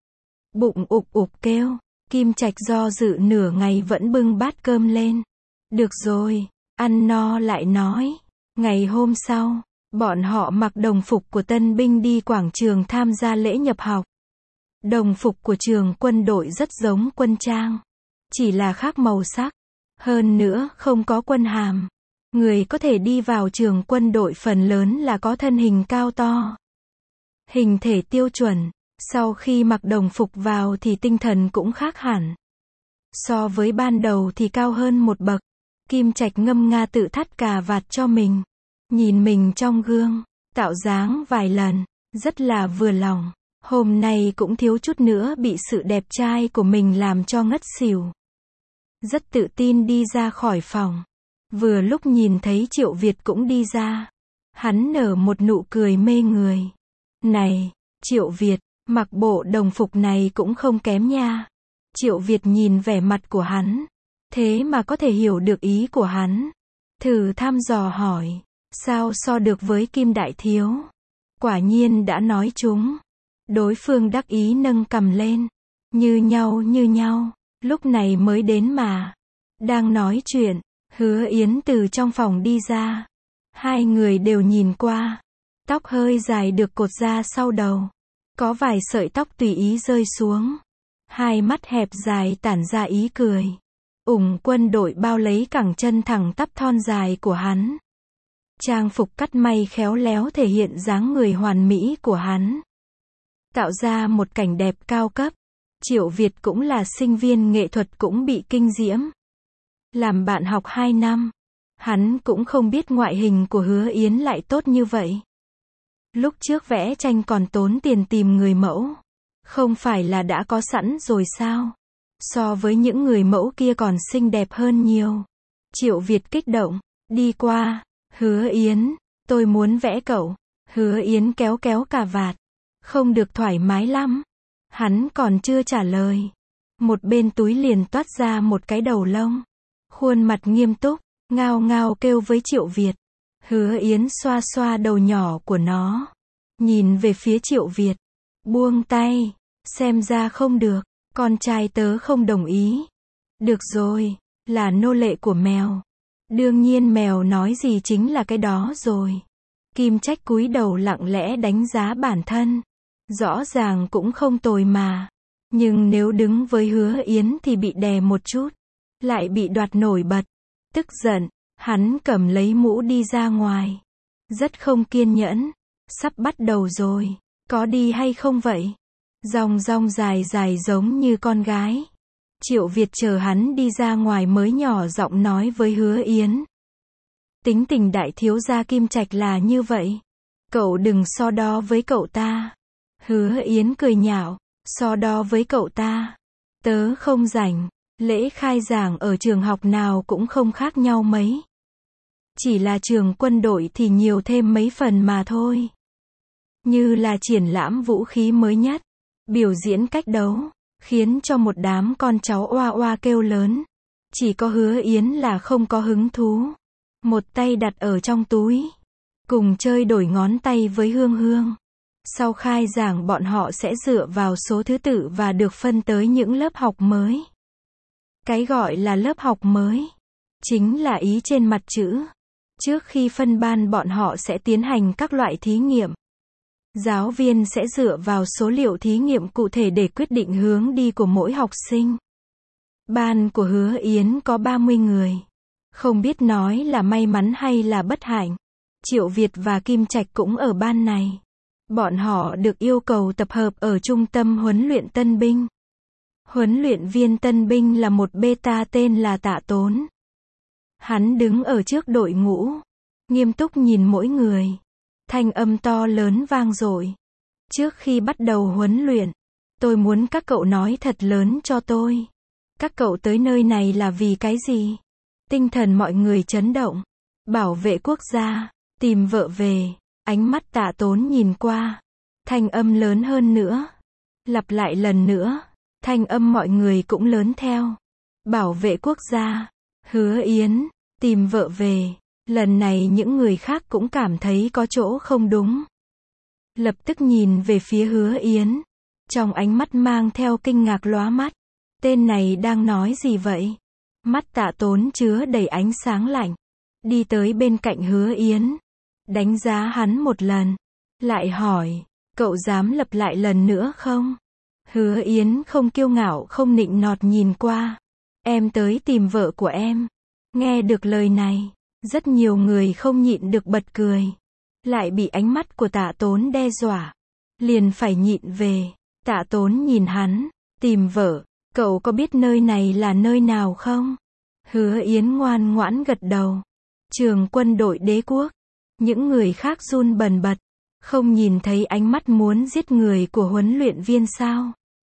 Bụng ục ục kêu. Kim Trạch do dự nửa ngày vẫn bưng bát cơm lên. Được rồi, ăn no lại nói. Ngày hôm sau, bọn họ mặc đồng phục của tân binh đi quảng trường tham gia lễ nhập học. Đồng phục của trường quân đội rất giống quân trang. Chỉ là khác màu sắc. Hơn nữa không có quân hàm. Người có thể đi vào trường quân đội phần lớn là có thân hình cao to. Hình thể tiêu chuẩn. Sau khi mặc đồng phục vào thì tinh thần cũng khác hẳn. So với ban đầu thì cao hơn một bậc. Kim Trạch ngâm nga tự thắt cà vạt cho mình. Nhìn mình trong gương, tạo dáng vài lần, rất là vừa lòng. Hôm nay cũng thiếu chút nữa bị sự đẹp trai của mình làm cho ngất xỉu. Rất tự tin đi ra khỏi phòng. Vừa lúc nhìn thấy Triệu Việt cũng đi ra. Hắn nở một nụ cười mê người. Này, Triệu Việt, mặc bộ đồng phục này cũng không kém nha. Triệu Việt nhìn vẻ mặt của hắn. Thế mà có thể hiểu được ý của hắn. Thử thăm dò hỏi. Sao so được với Kim Đại Thiếu? Quả nhiên đã nói trúng. Đối phương đắc ý nâng cằm lên. Như nhau. Lúc này mới đến mà. Đang nói chuyện. Hứa Yến từ trong phòng đi ra. Hai người đều nhìn qua. Tóc hơi dài được cột ra sau đầu. Có vài sợi tóc tùy ý rơi xuống. Hai mắt hẹp dài tản ra ý cười. Ủng quân đội bao lấy cẳng chân thẳng tắp thon dài của hắn. Trang phục cắt may khéo léo thể hiện dáng người hoàn mỹ của hắn. Tạo ra một cảnh đẹp cao cấp. Triệu Việt cũng là sinh viên nghệ thuật cũng bị kinh diễm. Làm bạn học 2 năm. Hắn cũng không biết ngoại hình của Hứa Yến lại tốt như vậy. Lúc trước vẽ tranh còn tốn tiền tìm người mẫu. Không phải là đã có sẵn rồi sao? So với những người mẫu kia còn xinh đẹp hơn nhiều. Triệu Việt kích động. Đi qua. Hứa Yến, tôi muốn vẽ cậu. Hứa Yến kéo cà vạt. Không được thoải mái lắm. Hắn còn chưa trả lời. Một bên túi liền toát ra một cái đầu lông. Khuôn mặt nghiêm túc, ngao kêu với Triệu Việt. Hứa Yến xoa xoa đầu nhỏ của nó. Nhìn về phía Triệu Việt. Buông tay. Xem ra không được. Con trai tớ không đồng ý. Được rồi, là nô lệ của mèo. Đương nhiên mèo nói gì chính là cái đó rồi. Kim Trạch cúi đầu lặng lẽ đánh giá bản thân. Rõ ràng cũng không tồi mà. Nhưng nếu đứng với Hứa Yến thì bị đè một chút. Lại bị đoạt nổi bật. Tức giận, hắn cầm lấy mũ đi ra ngoài. Rất không kiên nhẫn. Sắp bắt đầu rồi. Có đi hay không vậy? Dòng dong dài dài giống như con gái. Triệu Việt chờ hắn đi ra ngoài mới nhỏ giọng nói với Hứa Yến. Tính tình đại thiếu gia Kim Trạch là như vậy. Cậu đừng so đo với cậu ta. Hứa Yến cười nhạo. So đo với cậu ta. Tớ không rảnh. Lễ khai giảng ở trường học nào cũng không khác nhau mấy. Chỉ là trường quân đội thì nhiều thêm mấy phần mà thôi. Như là triển lãm vũ khí mới nhất, biểu diễn cách đấu, khiến cho một đám con cháu oa oa kêu lớn. Chỉ có Hứa Yến là không có hứng thú. Một tay đặt ở trong túi. Cùng chơi đổi ngón tay với Hương Hương. Sau khai giảng bọn họ sẽ dựa vào số thứ tự và được phân tới những lớp học mới. Cái gọi là lớp học mới, chính là ý trên mặt chữ. Trước khi phân ban bọn họ sẽ tiến hành các loại thí nghiệm. Giáo viên sẽ dựa vào số liệu thí nghiệm cụ thể để quyết định hướng đi của mỗi học sinh. Ban của Hứa Yến có 30 người. Không biết nói là may mắn hay là bất hạnh. Triệu Việt và Kim Trạch cũng ở ban này. Bọn họ được yêu cầu tập hợp ở trung tâm huấn luyện tân binh. Huấn luyện viên tân binh là một beta tên là Tạ Tốn. Hắn đứng ở trước đội ngũ, nghiêm túc nhìn mỗi người. Thanh âm to lớn vang dội. Trước khi bắt đầu huấn luyện, tôi muốn các cậu nói thật lớn cho tôi. Các cậu tới nơi này là vì cái gì? Tinh thần mọi người chấn động. Bảo vệ quốc gia, tìm vợ về. Ánh mắt Tạ Tốn nhìn qua. Thanh âm lớn hơn nữa. Lặp lại lần nữa. Thanh âm mọi người cũng lớn theo. Bảo vệ quốc gia. Hứa Yến. Tìm vợ về. Lần này những người khác cũng cảm thấy có chỗ không đúng. Lập tức nhìn về phía Hứa Yến. Trong ánh mắt mang theo kinh ngạc lóa mắt. Tên này đang nói gì vậy? Mắt Tạ Tốn chứa đầy ánh sáng lạnh. Đi tới bên cạnh Hứa Yến. Đánh giá hắn một lần. Lại hỏi. Cậu dám lặp lại lần nữa không? Hứa Yến không kiêu ngạo không nịnh nọt nhìn qua. Em tới tìm vợ của em. Nghe được lời này. Rất nhiều người không nhịn được bật cười. Lại bị ánh mắt của Tạ Tốn đe dọa. Liền phải nhịn về. Tạ Tốn nhìn hắn. Tìm vợ. Cậu có biết nơi này là nơi nào không? Hứa Yến ngoan ngoãn gật đầu. Trường quân đội đế quốc. Những người khác run bần bật. Không nhìn thấy ánh mắt muốn giết người của huấn luyện viên sao?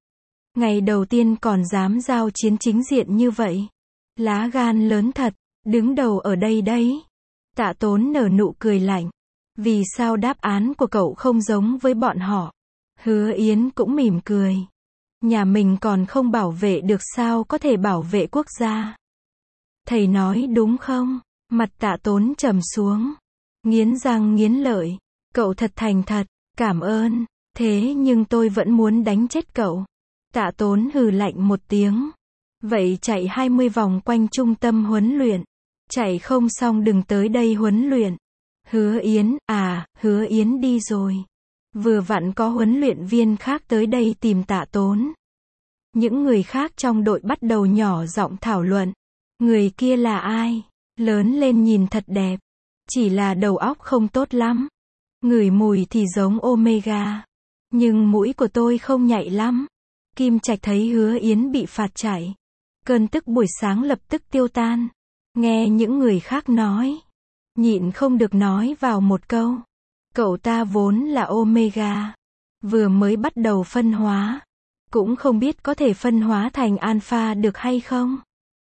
Ngày đầu tiên còn dám giao chiến chính diện như vậy. Lá gan lớn thật. Đứng đầu ở đây đấy. Tạ Tốn nở nụ cười lạnh. Vì sao đáp án của cậu không giống với bọn họ? Hứa Yến cũng mỉm cười. Nhà mình còn không bảo vệ được sao có thể bảo vệ quốc gia? Thầy nói đúng không? Mặt Tạ Tốn trầm xuống. Nghiến răng nghiến lợi. Cậu thật thành thật. Cảm ơn. Thế nhưng tôi vẫn muốn đánh chết cậu. Tạ Tốn hừ lạnh một tiếng. Vậy chạy 20 vòng quanh trung tâm huấn luyện. Chạy không xong đừng tới đây huấn luyện. Hứa Yến, Hứa Yến đi rồi. Vừa vặn có huấn luyện viên khác tới đây tìm Tạ Tốn. Những người khác trong đội bắt đầu nhỏ giọng thảo luận. Người kia là ai? Lớn lên nhìn thật đẹp. Chỉ là đầu óc không tốt lắm. Ngửi mùi thì giống Omega. Nhưng mũi của tôi không nhạy lắm. Kim Trạch thấy Hứa Yến bị phạt chạy. Cơn tức buổi sáng lập tức tiêu tan. Nghe những người khác nói. Nhịn không được nói vào một câu. Cậu ta vốn là Omega. Vừa mới bắt đầu phân hóa. Cũng không biết có thể phân hóa thành Alpha được hay không.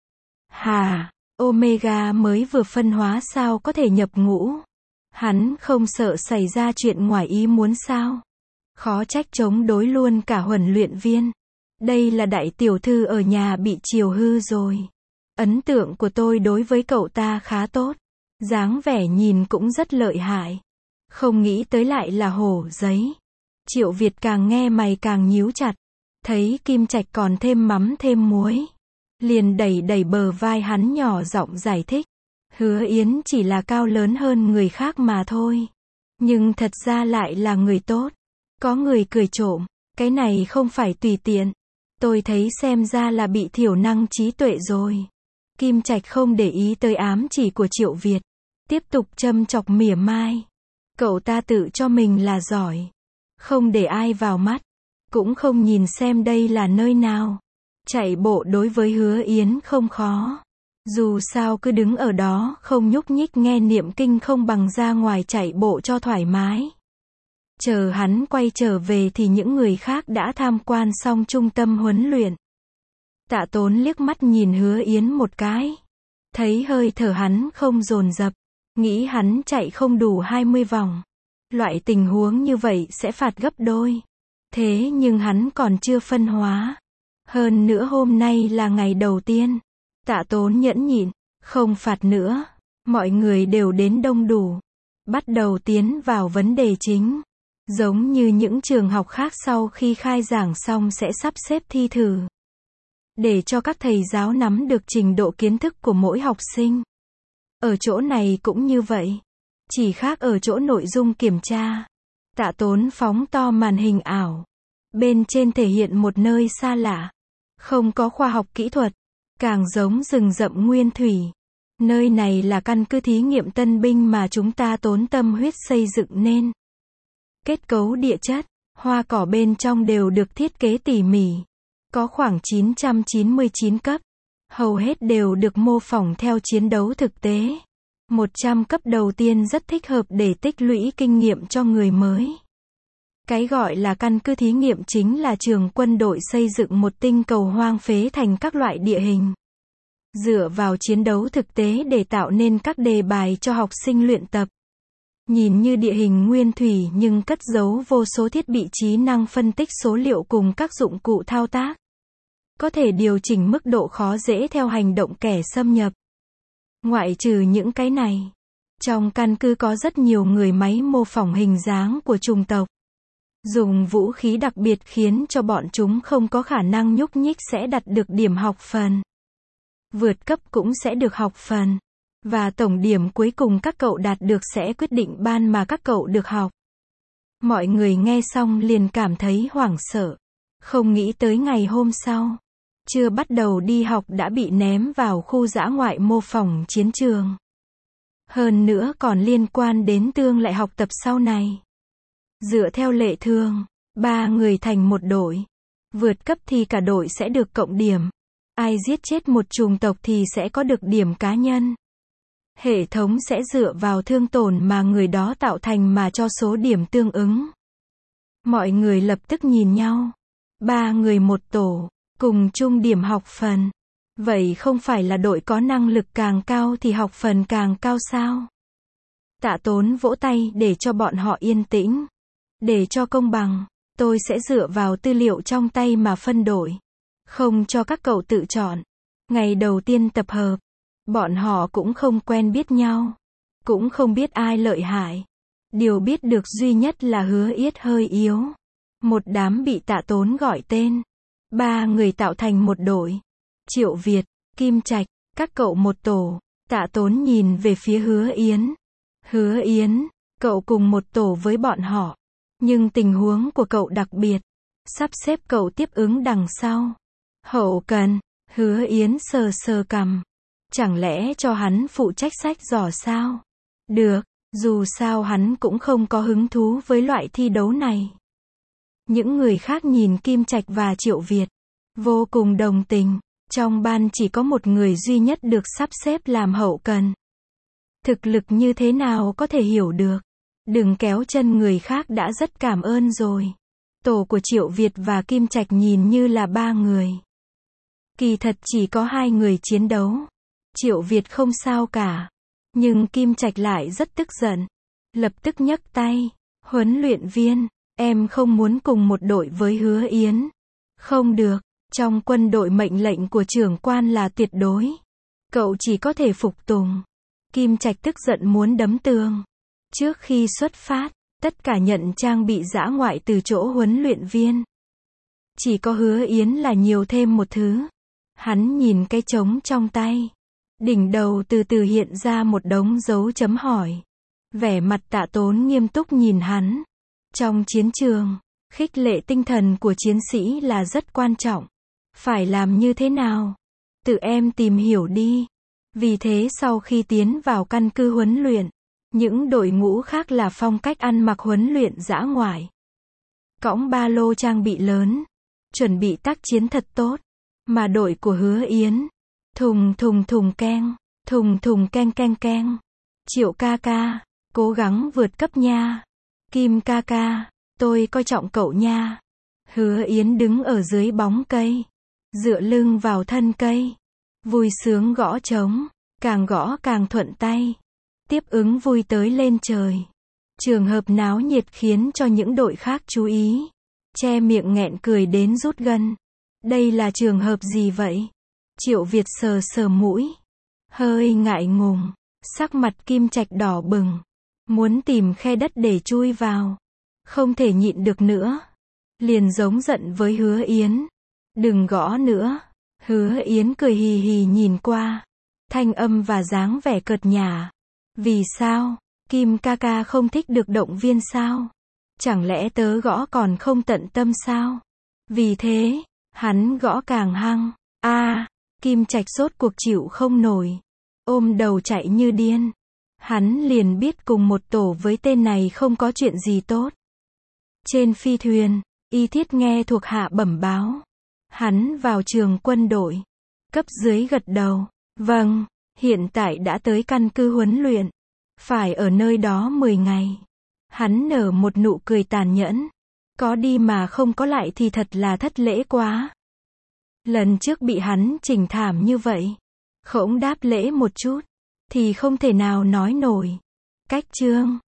Hà, Omega mới vừa phân hóa sao có thể nhập ngũ. Hắn không sợ xảy ra chuyện ngoài ý muốn sao. Khó trách chống đối luôn cả huấn luyện viên. Đây là đại tiểu thư ở nhà bị chiều hư rồi. Ấn tượng của tôi đối với cậu ta khá tốt. Dáng vẻ nhìn cũng rất lợi hại. Không nghĩ tới lại là hổ giấy. Triệu Việt càng nghe mày càng nhíu chặt. Thấy Kim Trạch còn thêm mắm thêm muối. Liền đẩy đẩy bờ vai hắn nhỏ giọng giải thích. Hứa Yến chỉ là cao lớn hơn người khác mà thôi. Nhưng thật ra lại là người tốt. Có người cười trộm. Cái này không phải tùy tiện. Tôi thấy xem ra là bị thiểu năng trí tuệ rồi. Kim Trạch không để ý tới ám chỉ của Triệu Việt. Tiếp tục châm chọc mỉa mai. Cậu ta tự cho mình là giỏi. Không để ai vào mắt. Cũng không nhìn xem đây là nơi nào. Chạy bộ đối với Hứa Yến không khó. Dù sao cứ đứng ở đó không nhúc nhích nghe niệm kinh không bằng ra ngoài chạy bộ cho thoải mái. Chờ hắn quay trở về thì những người khác đã tham quan xong trung tâm huấn luyện. Tạ Tốn liếc mắt nhìn Hứa Yến một cái. Thấy hơi thở hắn không dồn dập. Nghĩ hắn chạy không đủ 20 vòng. Loại tình huống như vậy sẽ phạt gấp đôi. Thế nhưng hắn còn chưa phân hóa. Hơn nữa hôm nay là ngày đầu tiên. Tạ Tốn nhẫn nhịn, không phạt nữa. Mọi người đều đến đông đủ. Bắt đầu tiến vào vấn đề chính. Giống như những trường học khác sau khi khai giảng xong sẽ sắp xếp thi thử. Để cho các thầy giáo nắm được trình độ kiến thức của mỗi học sinh. Ở chỗ này cũng như vậy. Chỉ khác ở chỗ nội dung kiểm tra. Tạ Tốn phóng to màn hình ảo. Bên trên thể hiện một nơi xa lạ. Không có khoa học kỹ thuật. Càng giống rừng rậm nguyên thủy. Nơi này là căn cứ thí nghiệm tân binh mà chúng ta tốn tâm huyết xây dựng nên. Kết cấu địa chất, hoa cỏ bên trong đều được thiết kế tỉ mỉ. Có khoảng 999 cấp. Hầu hết đều được mô phỏng theo chiến đấu thực tế. 100 cấp đầu tiên rất thích hợp để tích lũy kinh nghiệm cho người mới. Cái gọi là căn cứ thí nghiệm chính là trường quân đội xây dựng một tinh cầu hoang phế thành các loại địa hình. Dựa vào chiến đấu thực tế để tạo nên các đề bài cho học sinh luyện tập. Nhìn như địa hình nguyên thủy nhưng cất giấu vô số thiết bị trí năng phân tích số liệu cùng các dụng cụ thao tác. Có thể điều chỉnh mức độ khó dễ theo hành động kẻ xâm nhập. Ngoại trừ những cái này, trong căn cứ có rất nhiều người máy mô phỏng hình dáng của chủng tộc. Dùng vũ khí đặc biệt khiến cho bọn chúng không có khả năng nhúc nhích sẽ đạt được điểm học phần. Vượt cấp cũng sẽ được học phần. Và tổng điểm cuối cùng các cậu đạt được sẽ quyết định ban mà các cậu được học. Mọi người nghe xong liền cảm thấy hoảng sợ. Không nghĩ tới ngày hôm sau. Chưa bắt đầu đi học đã bị ném vào khu dã ngoại mô phỏng chiến trường. Hơn nữa còn liên quan đến tương lai học tập sau này. Dựa theo lệ thường, 3 người thành một đội. Vượt cấp thì cả đội sẽ được cộng điểm. Ai giết chết một chủng tộc thì sẽ có được điểm cá nhân. Hệ thống sẽ dựa vào thương tổn mà người đó tạo thành mà cho số điểm tương ứng. Mọi người lập tức nhìn nhau. 3 người một tổ, cùng chung điểm học phần. Vậy không phải là đội có năng lực càng cao thì học phần càng cao sao? Tạ Tốn vỗ tay để cho bọn họ yên tĩnh. Để cho công bằng, tôi sẽ dựa vào tư liệu trong tay mà phân đổi. Không cho các cậu tự chọn. Ngày đầu tiên tập hợp, bọn họ cũng không quen biết nhau. Cũng không biết ai lợi hại. Điều biết được duy nhất là Hứa Yết hơi yếu. Một đám bị Tạ Tốn gọi tên. 3 người tạo thành một đội. Triệu Việt, Kim Trạch, các cậu một tổ. Tạ Tốn nhìn về phía Hứa Yến. Hứa Yến, cậu cùng một tổ với bọn họ. Nhưng tình huống của cậu đặc biệt. Sắp xếp cậu tiếp ứng đằng sau. Hậu cần, Hứa Yến sờ sờ cằm. Chẳng lẽ cho hắn phụ trách sách giỏ sao? Được, dù sao hắn cũng không có hứng thú với loại thi đấu này. Những người khác nhìn Kim Trạch và Triệu Việt. Vô cùng đồng tình. Trong ban chỉ có một người duy nhất được sắp xếp làm hậu cần. Thực lực như thế nào có thể hiểu được. Đừng kéo chân người khác đã rất cảm ơn rồi. Tổ của Triệu Việt và Kim Trạch nhìn như là 3 người. Kỳ thật chỉ có 2 người chiến đấu. Triệu Việt không sao cả. Nhưng Kim Trạch lại rất tức giận. Lập tức nhấc tay. Huấn luyện viên, em không muốn cùng một đội với Hứa Yến. Không được, trong quân đội mệnh lệnh của trưởng quan là tuyệt đối. Cậu chỉ có thể phục tùng. Kim Trạch tức giận muốn đấm tường. Trước khi xuất phát, tất cả nhận trang bị dã ngoại từ chỗ huấn luyện viên. Chỉ có Hứa Yến là nhiều thêm một thứ. Hắn nhìn cái trống trong tay. Đỉnh đầu từ từ hiện ra một đống dấu chấm hỏi. Vẻ mặt Tạ Tốn nghiêm túc nhìn hắn. Trong chiến trường, khích lệ tinh thần của chiến sĩ là rất quan trọng. Phải làm như thế nào? Tự em tìm hiểu đi. Vì thế sau khi tiến vào căn cứ huấn luyện, Những đội ngũ khác là phong cách ăn mặc huấn luyện dã ngoại. Cõng ba lô trang bị lớn, chuẩn bị tác chiến thật tốt. Mà đội của Hứa Yến, thùng thùng thùng keng keng. Triệu ca ca, cố gắng vượt cấp nha. Kim ca ca, tôi coi trọng cậu nha. Hứa Yến đứng ở dưới bóng cây, dựa lưng vào thân cây, vui sướng gõ trống, càng gõ càng thuận tay. Tiếp ứng vui tới lên trời. Trường hợp náo nhiệt khiến cho những đội khác chú ý, che miệng nghẹn cười đến rút gân. Đây là trường hợp gì vậy? Triệu Việt sờ sờ mũi, hơi ngại ngùng, sắc mặt Kim Trạch đỏ bừng, muốn tìm khe đất để chui vào. Không thể nhịn được nữa, liền giống giận với Hứa Yến. Đừng gõ nữa. Hứa Yến cười hì hì nhìn qua, thanh âm và dáng vẻ cợt nhả. Vì sao? Kim ca ca không thích được động viên sao? Chẳng lẽ tớ gõ còn không tận tâm sao? Vì thế, hắn gõ càng hăng. Kim Trạch sốt cuộc chịu không nổi, ôm đầu chạy như điên. Hắn liền biết cùng một tổ với tên này không có chuyện gì tốt. Trên phi thuyền, Y Thiết nghe thuộc hạ bẩm báo. Hắn vào trường quân đội. Cấp dưới gật đầu. Vâng, hiện tại đã tới căn cứ huấn luyện. Phải ở nơi đó 10 ngày. Hắn nở một nụ cười tàn nhẫn. Có đi mà không có lại thì thật là thất lễ quá. Lần trước bị hắn chỉnh thảm như vậy, khổng đáp lễ một chút, thì không thể nào nói nổi. Cách chương